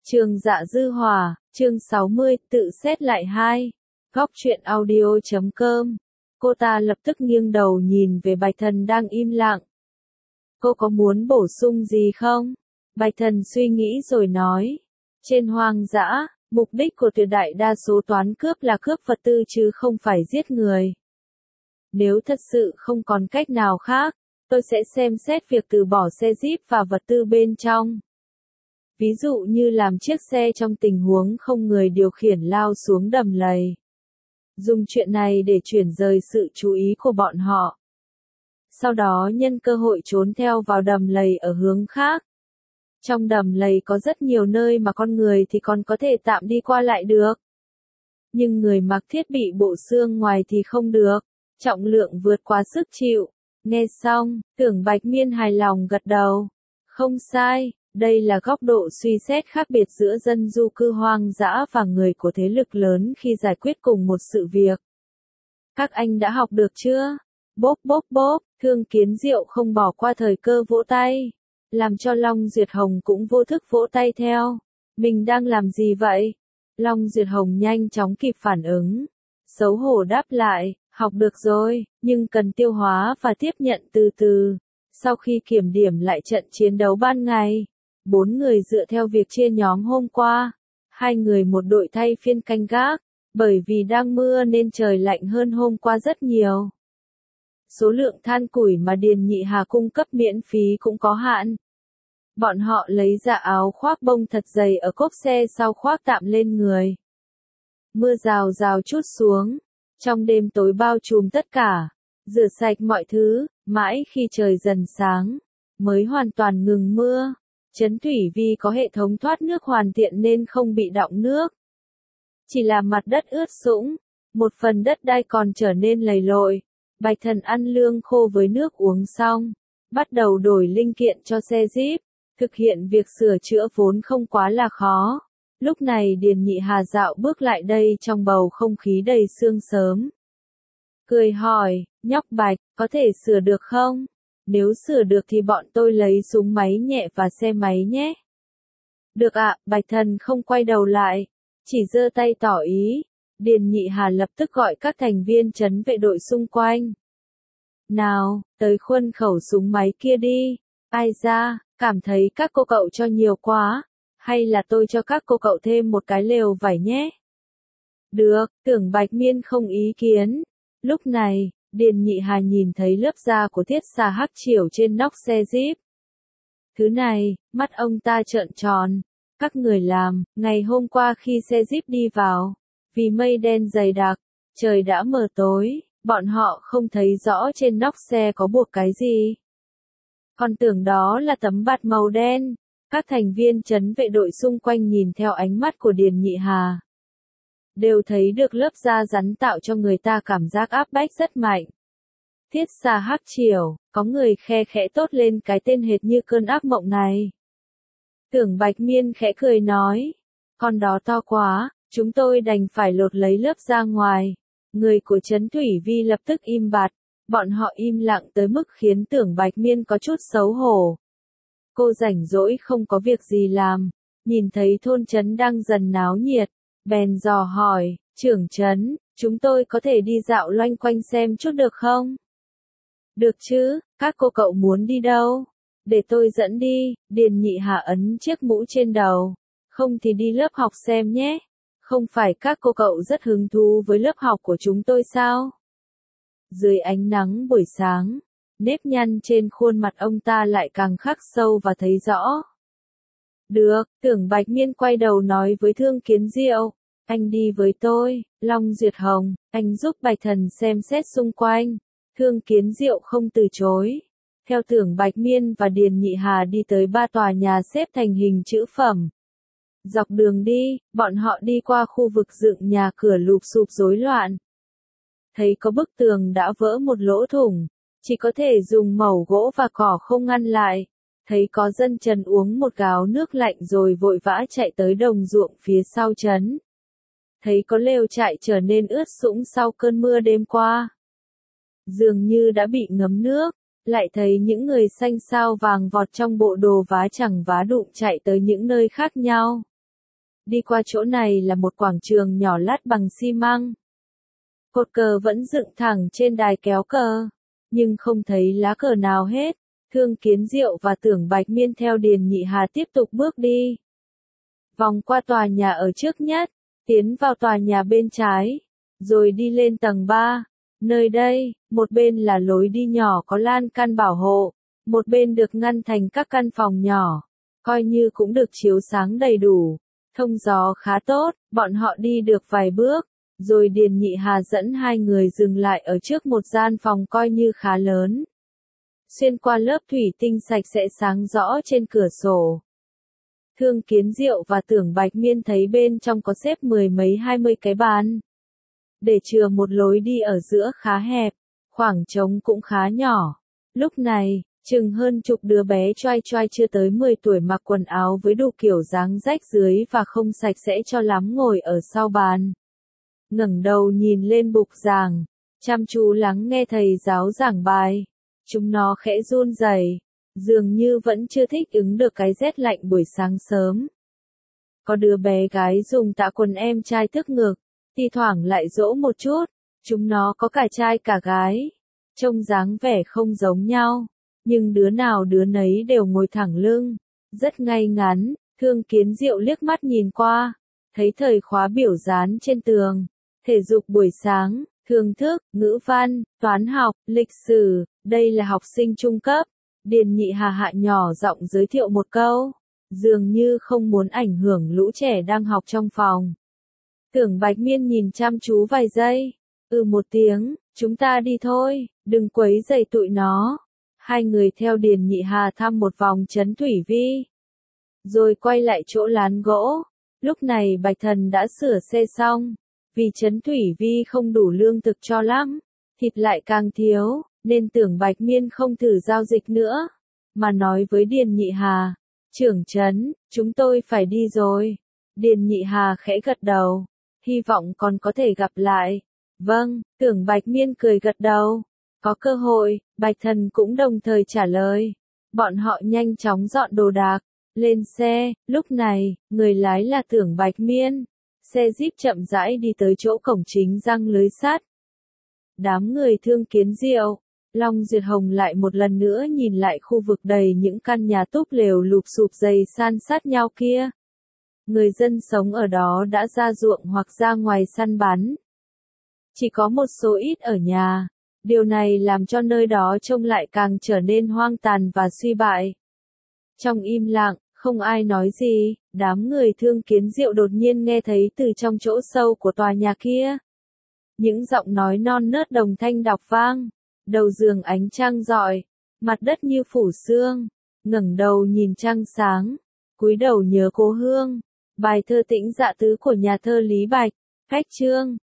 Trường Dạ Dư Hòa, chương 60, tự xét lại 2. Góc truyện audio.com. Cô ta lập tức nghiêng đầu nhìn về Bạch Thần đang im lặng. Cô có muốn bổ sung gì không? Bạch Thần suy nghĩ rồi nói. Trên hoang dã, mục đích của tuyệt đại đa số toán cướp là cướp vật tư chứ không phải giết người. Nếu thật sự không còn cách nào khác, tôi sẽ xem xét việc từ bỏ xe Jeep và vật tư bên trong. Ví dụ như làm chiếc xe trong tình huống không người điều khiển lao xuống đầm lầy. Dùng chuyện này để chuyển rời sự chú ý của bọn họ. Sau đó nhân cơ hội trốn theo vào đầm lầy ở hướng khác. Trong đầm lầy có rất nhiều nơi mà con người thì còn có thể tạm đi qua lại được. Nhưng người mặc thiết bị bộ xương ngoài thì không được, trọng lượng vượt quá sức chịu. Nghe xong, Tưởng Bạch Miên hài lòng gật đầu. Không sai. Đây là góc độ suy xét khác biệt giữa dân du cư hoang dã và người của thế lực lớn khi giải quyết cùng một sự việc. Các anh đã học được chưa? Bốp bốp bốp, Thương Kiến Diệu không bỏ qua thời cơ vỗ tay, làm cho Long Duyệt Hồng cũng vô thức vỗ tay theo. Mình đang làm gì vậy? Long Duyệt Hồng nhanh chóng kịp phản ứng. Xấu hổ đáp lại, học được rồi, nhưng cần tiêu hóa và tiếp nhận từ từ. Sau khi kiểm điểm lại trận chiến đấu ban ngày, 4 người dựa theo việc chia nhóm hôm qua, 2 người một đội thay phiên canh gác, bởi vì đang mưa nên trời lạnh hơn hôm qua rất nhiều. Số lượng than củi mà Điền Nhị Hà cung cấp miễn phí cũng có hạn. Bọn họ lấy ra áo khoác bông thật dày ở cốp xe sau khoác tạm lên người. Mưa rào rào trút xuống, trong đêm tối bao trùm tất cả, rửa sạch mọi thứ, mãi khi trời dần sáng, mới hoàn toàn ngừng mưa. Trấn Thủy vì có hệ thống thoát nước hoàn thiện nên không bị đọng nước. Chỉ là mặt đất ướt sũng, một phần đất đai còn trở nên lầy lội. Bạch Thần ăn lương khô với nước uống xong, bắt đầu đổi linh kiện cho xe Jeep, thực hiện việc sửa chữa vốn không quá là khó. Lúc này Điền Nhị Hà dạo bước lại đây trong bầu không khí đầy sương sớm. Cười hỏi, nhóc Bạch, có thể sửa được không? Nếu sửa được thì bọn tôi lấy súng máy nhẹ và xe máy nhé. Được ạ, Bạch Thần không quay đầu lại, chỉ giơ tay tỏ ý. Điền Nhị Hà lập tức gọi các thành viên trấn vệ đội xung quanh. Nào, tới khuân khẩu súng máy kia đi. Ai ra, cảm thấy các cô cậu cho nhiều quá, hay là tôi cho các cô cậu thêm một cái lều vải nhé? Được, Tưởng Bạch Miên không ý kiến. Lúc này, Điền Nhị Hà nhìn thấy lớp da của thiết xà hắc triểu trên nóc xe Jeep. Thứ này, mắt ông ta trợn tròn. Các người làm, ngày hôm qua khi xe Jeep đi vào, vì mây đen dày đặc, trời đã mờ tối, bọn họ không thấy rõ trên nóc xe có buộc cái gì. Còn tưởng đó là tấm bạt màu đen. Các thành viên trấn vệ đội xung quanh nhìn theo ánh mắt của Điền Nhị Hà, đều thấy được lớp da rắn tạo cho người ta cảm giác áp bách rất mạnh. Thiết xà hắc triểu, có người khe khẽ tốt lên cái tên hệt như cơn ác mộng này. Tưởng Bạch Miên khẽ cười nói, con đó to quá, chúng tôi đành phải lột lấy lớp da ngoài. Người của Trấn Thủy Vi lập tức im bặt, bọn họ im lặng tới mức khiến Tưởng Bạch Miên có chút xấu hổ. Cô rảnh rỗi không có việc gì làm, nhìn thấy thôn trấn đang dần náo nhiệt, bèn dò hỏi, trưởng trấn, chúng tôi có thể đi dạo loanh quanh xem chút được không? Được chứ, các cô cậu muốn đi đâu? Để tôi dẫn đi. Điền Nhị Hà ấn chiếc mũ trên đầu. Không thì đi lớp học xem nhé. Không phải các cô cậu rất hứng thú với lớp học của chúng tôi sao? Dưới ánh nắng buổi sáng, nếp nhăn trên khuôn mặt ông ta lại càng khắc sâu và thấy rõ. Được, Tưởng Bạch Miên quay đầu nói với Thương Kiến Diệu, anh đi với tôi. Long Duyệt Hồng, anh giúp Bạch Thần xem xét xung quanh. Thương Kiến Diệu không từ chối. Theo Tưởng Bạch Miên và Điền Nhị Hà đi tới 3 tòa nhà xếp thành hình chữ phẩm. Dọc đường đi, bọn họ đi qua khu vực dựng nhà cửa lụp xụp rối loạn. Thấy có bức tường đã vỡ một lỗ thủng, chỉ có thể dùng mẩu gỗ và cỏ không ngăn lại. Thấy có dân trần uống một gáo nước lạnh rồi vội vã chạy tới đồng ruộng phía sau trấn. Thấy có lều trại trở nên ướt sũng sau cơn mưa đêm qua, dường như đã bị ngấm nước. Lại thấy những người xanh xao vàng vọt trong bộ đồ vá chẳng vá đụng chạy tới những nơi khác nhau. Đi qua chỗ này là một quảng trường nhỏ lát bằng xi măng. Cột cờ vẫn dựng thẳng trên đài kéo cờ, nhưng không thấy lá cờ nào hết. Thương Kiến Diệu và Tưởng Bạch Miên theo Điền Nhị Hà tiếp tục bước đi. Vòng qua tòa nhà ở trước nhất, tiến vào tòa nhà bên trái, rồi đi lên tầng 3. Nơi đây, một bên là lối đi nhỏ có lan can bảo hộ, một bên được ngăn thành các căn phòng nhỏ, coi như cũng được chiếu sáng đầy đủ, thông gió khá tốt. Bọn họ đi được vài bước, rồi Điền Nhị Hà dẫn hai người dừng lại ở trước một gian phòng coi như khá lớn. Xuyên qua lớp thủy tinh sạch sẽ sáng rõ trên cửa sổ. Thương Kiến Diệu và Tưởng Bạch Miên thấy bên trong có xếp 10 mấy 20 cái bàn. Để chừa một lối đi ở giữa khá hẹp, khoảng trống cũng khá nhỏ. Lúc này, chừng hơn chục đứa bé choai choai chưa tới 10 tuổi mặc quần áo với đủ kiểu dáng rách dưới và không sạch sẽ cho lắm ngồi ở sau bàn. Ngẩng đầu nhìn lên bục giảng, chăm chú lắng nghe thầy giáo giảng bài. Chúng nó khẽ run rẩy, dường như vẫn chưa thích ứng được cái rét lạnh buổi sáng sớm. Có đứa bé gái dùng tã quần em trai tức ngực, thi thoảng lại dỗ một chút. Chúng nó có cả trai cả gái, trông dáng vẻ không giống nhau, nhưng đứa nào đứa nấy đều ngồi thẳng lưng, rất ngay ngắn. Thương Kiến Diệu liếc mắt nhìn qua, thấy thời khóa biểu dán trên tường, thể dục buổi sáng, thường thức, ngữ văn, toán học, lịch sử, đây là học sinh trung cấp. Điền Nhị Hà hạ nhỏ giọng giới thiệu một câu, dường như không muốn ảnh hưởng lũ trẻ đang học trong phòng. Tưởng Bạch Miên nhìn chăm chú vài giây, một tiếng, chúng ta đi thôi, đừng quấy rầy tụi nó. Hai người theo Điền Nhị Hà thăm một vòng trấn thủy vi, rồi quay lại chỗ lán gỗ. Lúc này Bạch Thần đã sửa xe xong, vì trấn thủy vi không đủ lương thực cho lắm, thịt lại càng thiếu, nên Tưởng Bạch Miên không thử giao dịch nữa, mà nói với Điền Nhị Hà, trưởng trấn, chúng tôi phải đi rồi. Điền Nhị Hà khẽ gật đầu, hy vọng còn có thể gặp lại. Vâng, Tưởng Bạch Miên cười gật đầu. Có cơ hội, Bạch Thần cũng đồng thời trả lời. Bọn họ nhanh chóng dọn đồ đạc, lên xe. Lúc này, người lái là Tưởng Bạch Miên. Xe Jeep chậm rãi đi tới chỗ cổng chính răng lưới sắt. Đám người Thương Kiến Diệu, Long Duyệt Hồng lại một lần nữa nhìn lại khu vực đầy những căn nhà túp lều lụp xụp dày san sát nhau kia. Người dân sống ở đó đã ra ruộng hoặc ra ngoài săn bắn. Chỉ có một số ít ở nhà. Điều này làm cho nơi đó trông lại càng trở nên hoang tàn và suy bại. Trong im lặng, không ai nói gì, đám người Thương Kiến Diệu đột nhiên nghe thấy từ trong chỗ sâu của tòa nhà kia. Những giọng nói non nớt đồng thanh đọc vang. Đầu giường ánh trăng rọi, mặt đất như phủ sương, ngẩng đầu nhìn trăng sáng, cúi đầu nhớ cố hương. Bài thơ Tĩnh Dạ Tứ của nhà thơ Lý Bạch, Khách chương.